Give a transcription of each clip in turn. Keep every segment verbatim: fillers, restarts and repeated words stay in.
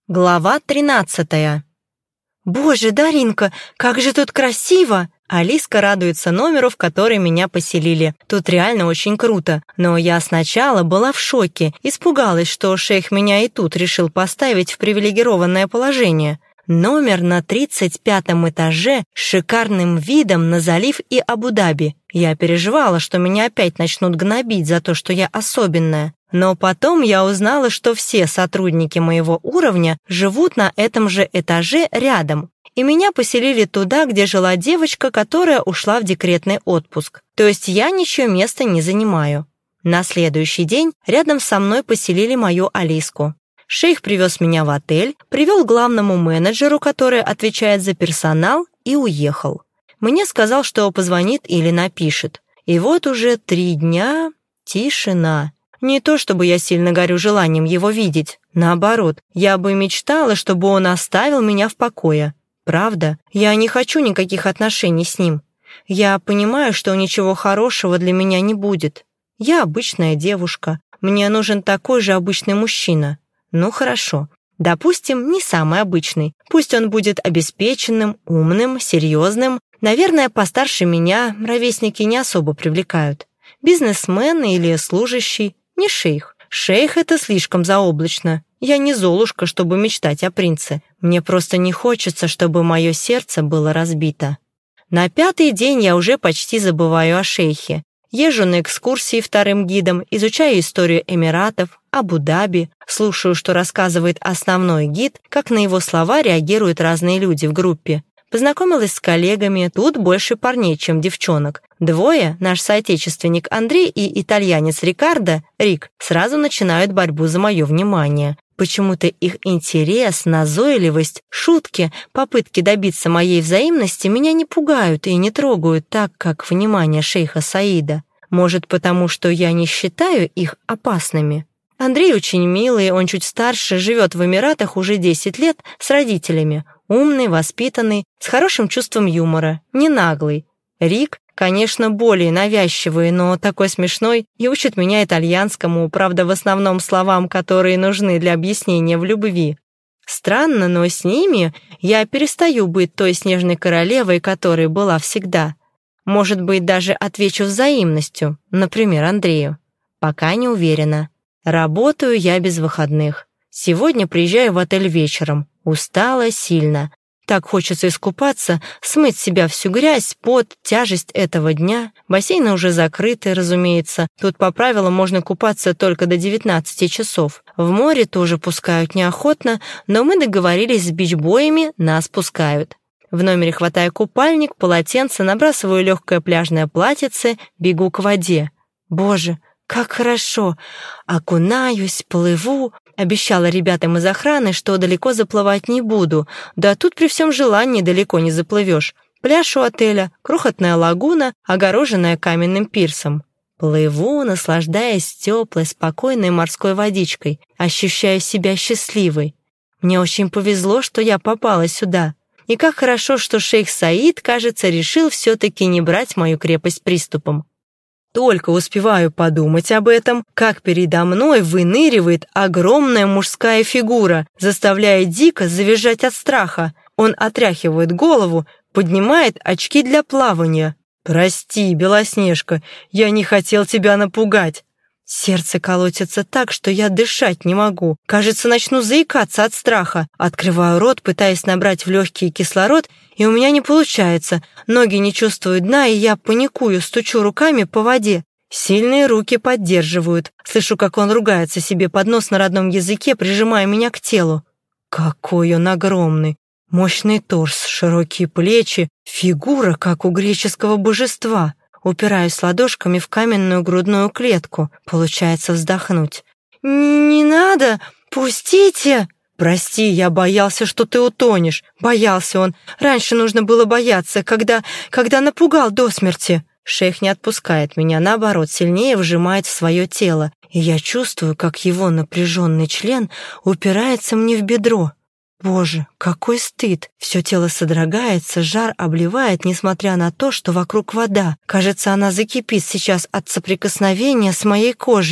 Глава тринадцатая. «Боже, Даринка, как же тут красиво!» Алиска радуется номеру, в который меня поселили. Тут реально очень круто. Но я сначала была в шоке, испугалась, что шейх меня и тут решил поставить в привилегированное положение. Номер на тридцать пятом этаже с шикарным видом на залив и Абу-Даби. Я переживала, что меня опять начнут гнобить за то, что я особенная. Но потом я узнала, что все сотрудники моего уровня живут на этом же этаже рядом. И меня поселили туда, где жила девочка, которая ушла в декретный отпуск. То есть я ничье место не занимаю. На следующий день рядом со мной поселили мою Алиску. Шейх привез меня в отель, привел к главному менеджеру, который отвечает за персонал, и уехал. Мне сказал, что позвонит или напишет. И вот уже три дня тишина. Не то чтобы я сильно горю желанием его видеть. Наоборот, я бы мечтала, чтобы он оставил меня в покое. Правда, я не хочу никаких отношений с ним. Я понимаю, что ничего хорошего для меня не будет. Я обычная девушка. Мне нужен такой же обычный мужчина. Ну хорошо. Допустим, не самый обычный. Пусть он будет обеспеченным, умным, серьезным. Наверное, постарше меня ровесники не особо привлекают. Бизнесмен или служащий. Не шейх. Шейх — это слишком заоблачно. Я не Золушка, чтобы мечтать о принце. Мне просто не хочется, чтобы мое сердце было разбито. На пятый день я уже почти забываю о шейхе. Езжу на экскурсии вторым гидом, изучаю историю Эмиратов, Абу-Даби, слушаю, что рассказывает основной гид, как на его слова реагируют разные люди в группе. Познакомилась с коллегами, тут больше парней, чем девчонок. Двое, наш соотечественник Андрей и итальянец Рикардо, Рик, сразу начинают борьбу за мое внимание. Почему-то их интерес, назойливость, шутки, попытки добиться моей взаимности меня не пугают и не трогают так, как внимание шейха Саида. Может, потому что я не считаю их опасными? Андрей очень милый, он чуть старше, живет в Эмиратах уже десять лет с родителями. Умный, воспитанный, с хорошим чувством юмора, не наглый. Рик, конечно, более навязчивый, но такой смешной и учит меня итальянскому, правда, в основном словам, которые нужны для объяснения в любви. Странно, но с ними я перестаю быть той снежной королевой, которой была всегда. Может быть, даже отвечу взаимностью, например, Андрею. Пока не уверена. Работаю я без выходных. Сегодня приезжаю в отель вечером. Устала сильно. Так хочется искупаться, смыть с себя всю грязь, пот, тяжесть этого дня. Бассейны уже закрыты, разумеется. Тут по правилам можно купаться только до девятнадцати часов. В море тоже пускают неохотно, но мы договорились с бичбоями, нас пускают. В номере хватаю купальник, полотенце, набрасываю легкое пляжное платьице, бегу к воде. Боже, как хорошо! Окунаюсь, плыву. Обещала ребятам из охраны, что далеко заплывать не буду. Да тут при всем желании далеко не заплывешь. Пляж у отеля, крохотная лагуна, огороженная каменным пирсом. Плыву, наслаждаясь теплой, спокойной морской водичкой, ощущаю себя счастливой. Мне очень повезло, что я попала сюда. И как хорошо, что шейх Саид, кажется, решил все-таки не брать мою крепость приступом. Только успеваю подумать об этом, как передо мной выныривает огромная мужская фигура, заставляя дико завизжать от страха. Он отряхивает голову, поднимает очки для плавания. «Прости, Белоснежка, я не хотел тебя напугать». Сердце колотится так, что я дышать не могу. Кажется, начну заикаться от страха. Открываю рот, пытаясь набрать в легкий кислород, и у меня не получается. Ноги не чувствуют дна, и я паникую, стучу руками по воде. Сильные руки поддерживают. Слышу, как он ругается себе под нос на родном языке, прижимая меня к телу. Какой он огромный! Мощный торс, широкие плечи, фигура, как у греческого божества. Упираюсь ладошками в каменную грудную клетку. Получается вздохнуть. «Не надо! Пустите!» «Прости, я боялся, что ты утонешь». Боялся он. Раньше нужно было бояться, когда... когда напугал до смерти. Шейх не отпускает меня, наоборот, сильнее вжимает в свое тело. И я чувствую, как его напряженный член упирается мне в бедро. Боже, какой стыд! Все тело содрогается, жар обливает, несмотря на то, что вокруг вода. Кажется, она закипит сейчас от соприкосновения с моей кожей.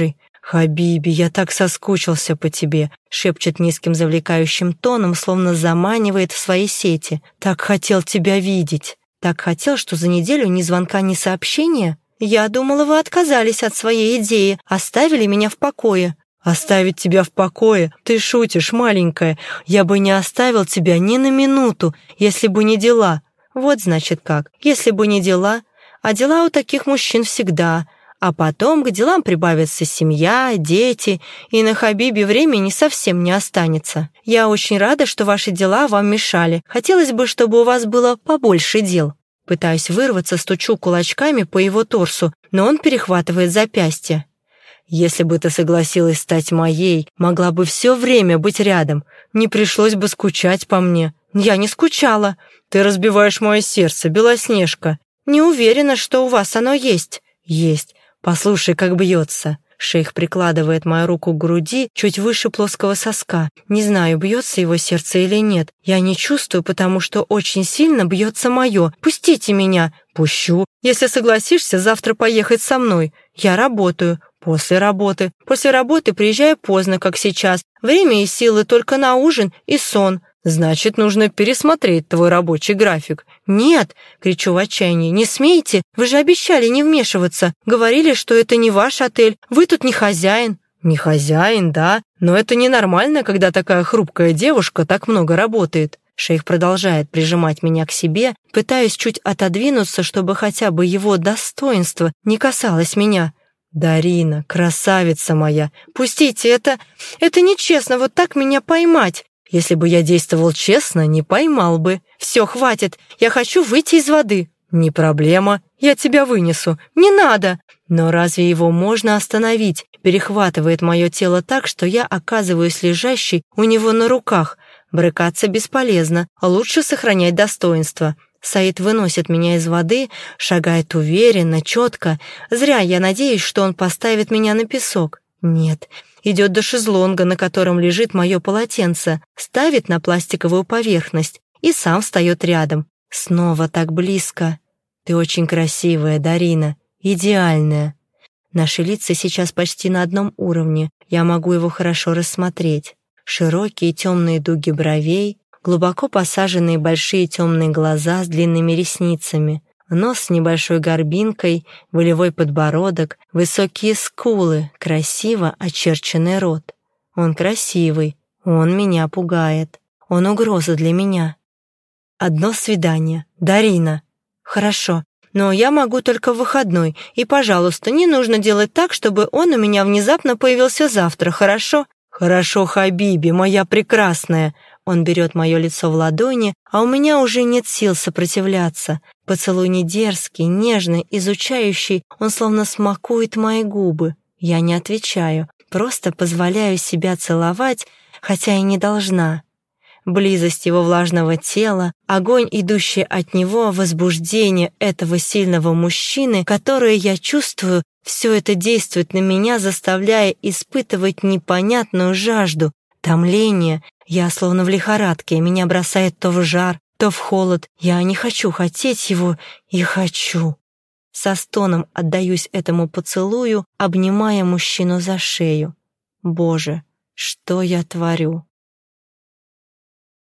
«Хабиби, я так соскучился по тебе», — шепчет низким завлекающим тоном, словно заманивает в свои сети. «Так хотел тебя видеть». «Так хотел, что за неделю ни звонка, ни сообщения? Я думала, вы отказались от своей идеи, оставили меня в покое». «Оставить тебя в покое? Ты шутишь, маленькая. Я бы не оставил тебя ни на минуту, если бы не дела». «Вот, значит, как. Если бы не дела. А дела у таких мужчин всегда. А потом к делам прибавится семья, дети, и на Хабибе времени совсем не останется. Я очень рада, что ваши дела вам мешали. Хотелось бы, чтобы у вас было побольше дел». Пытаюсь вырваться, стучу кулачками по его торсу, но он перехватывает запястье. «Если бы ты согласилась стать моей, могла бы все время быть рядом. Не пришлось бы скучать по мне». «Я не скучала». «Ты разбиваешь мое сердце, Белоснежка». «Не уверена, что у вас оно есть». «Есть. Послушай, как бьется». Шейх прикладывает мою руку к груди, чуть выше плоского соска. Не знаю, бьется его сердце или нет. Я не чувствую, потому что очень сильно бьется мое. «Пустите меня». «Пущу, если согласишься завтра поехать со мной. Я работаю». «После работы. После работы приезжаю поздно, как сейчас. Время и силы только на ужин и сон». «Значит, нужно пересмотреть твой рабочий график». «Нет!» — кричу в отчаянии. «Не смейте! Вы же обещали не вмешиваться. Говорили, что это не ваш отель. Вы тут не хозяин». «Не хозяин, да. Но это ненормально, когда такая хрупкая девушка так много работает». Шейх продолжает прижимать меня к себе, пытаясь чуть отодвинуться, чтобы хотя бы его достоинство не касалось меня. «Дарина, красавица моя! Пустите, это... это нечестно вот так меня поймать!» «Если бы я действовал честно, не поймал бы. Все, хватит, я хочу выйти из воды». «Не проблема, я тебя вынесу». «Не надо». «Но разве его можно остановить?» Перехватывает мое тело так, что я оказываюсь лежащей у него на руках. Брыкаться бесполезно, лучше сохранять достоинство. Саид выносит меня из воды, шагает уверенно, четко. Зря я надеюсь, что он поставит меня на песок. Нет, идет до шезлонга, на котором лежит мое полотенце, ставит на пластиковую поверхность и сам встает рядом. Снова так близко. «Ты очень красивая, Дарина, идеальная». Наши лица сейчас почти на одном уровне, я могу его хорошо рассмотреть. Широкие темные дуги бровей, глубоко посаженные большие темные глаза с длинными ресницами, нос с небольшой горбинкой, волевой подбородок, высокие скулы, красиво очерченный рот. Он красивый, он меня пугает, он угроза для меня. Одно свидание. Дарина. Хорошо, но я могу только в выходной, и, пожалуйста, не нужно делать так, чтобы он у меня внезапно появился завтра, хорошо? Хорошо, Хабиби, моя прекрасная. Он берет мое лицо в ладони, а у меня уже нет сил сопротивляться. Поцелуй не дерзкий, нежный, изучающий, он словно смакует мои губы. Я не отвечаю, просто позволяю себя целовать, хотя и не должна. Близость его влажного тела, огонь, идущий от него, возбуждение этого сильного мужчины, которое я чувствую, все это действует на меня, заставляя испытывать непонятную жажду, томление. Я словно в лихорадке, меня бросает то в жар, то в холод. Я не хочу хотеть его и хочу. Со стоном отдаюсь этому поцелую, обнимая мужчину за шею. Боже, что я творю?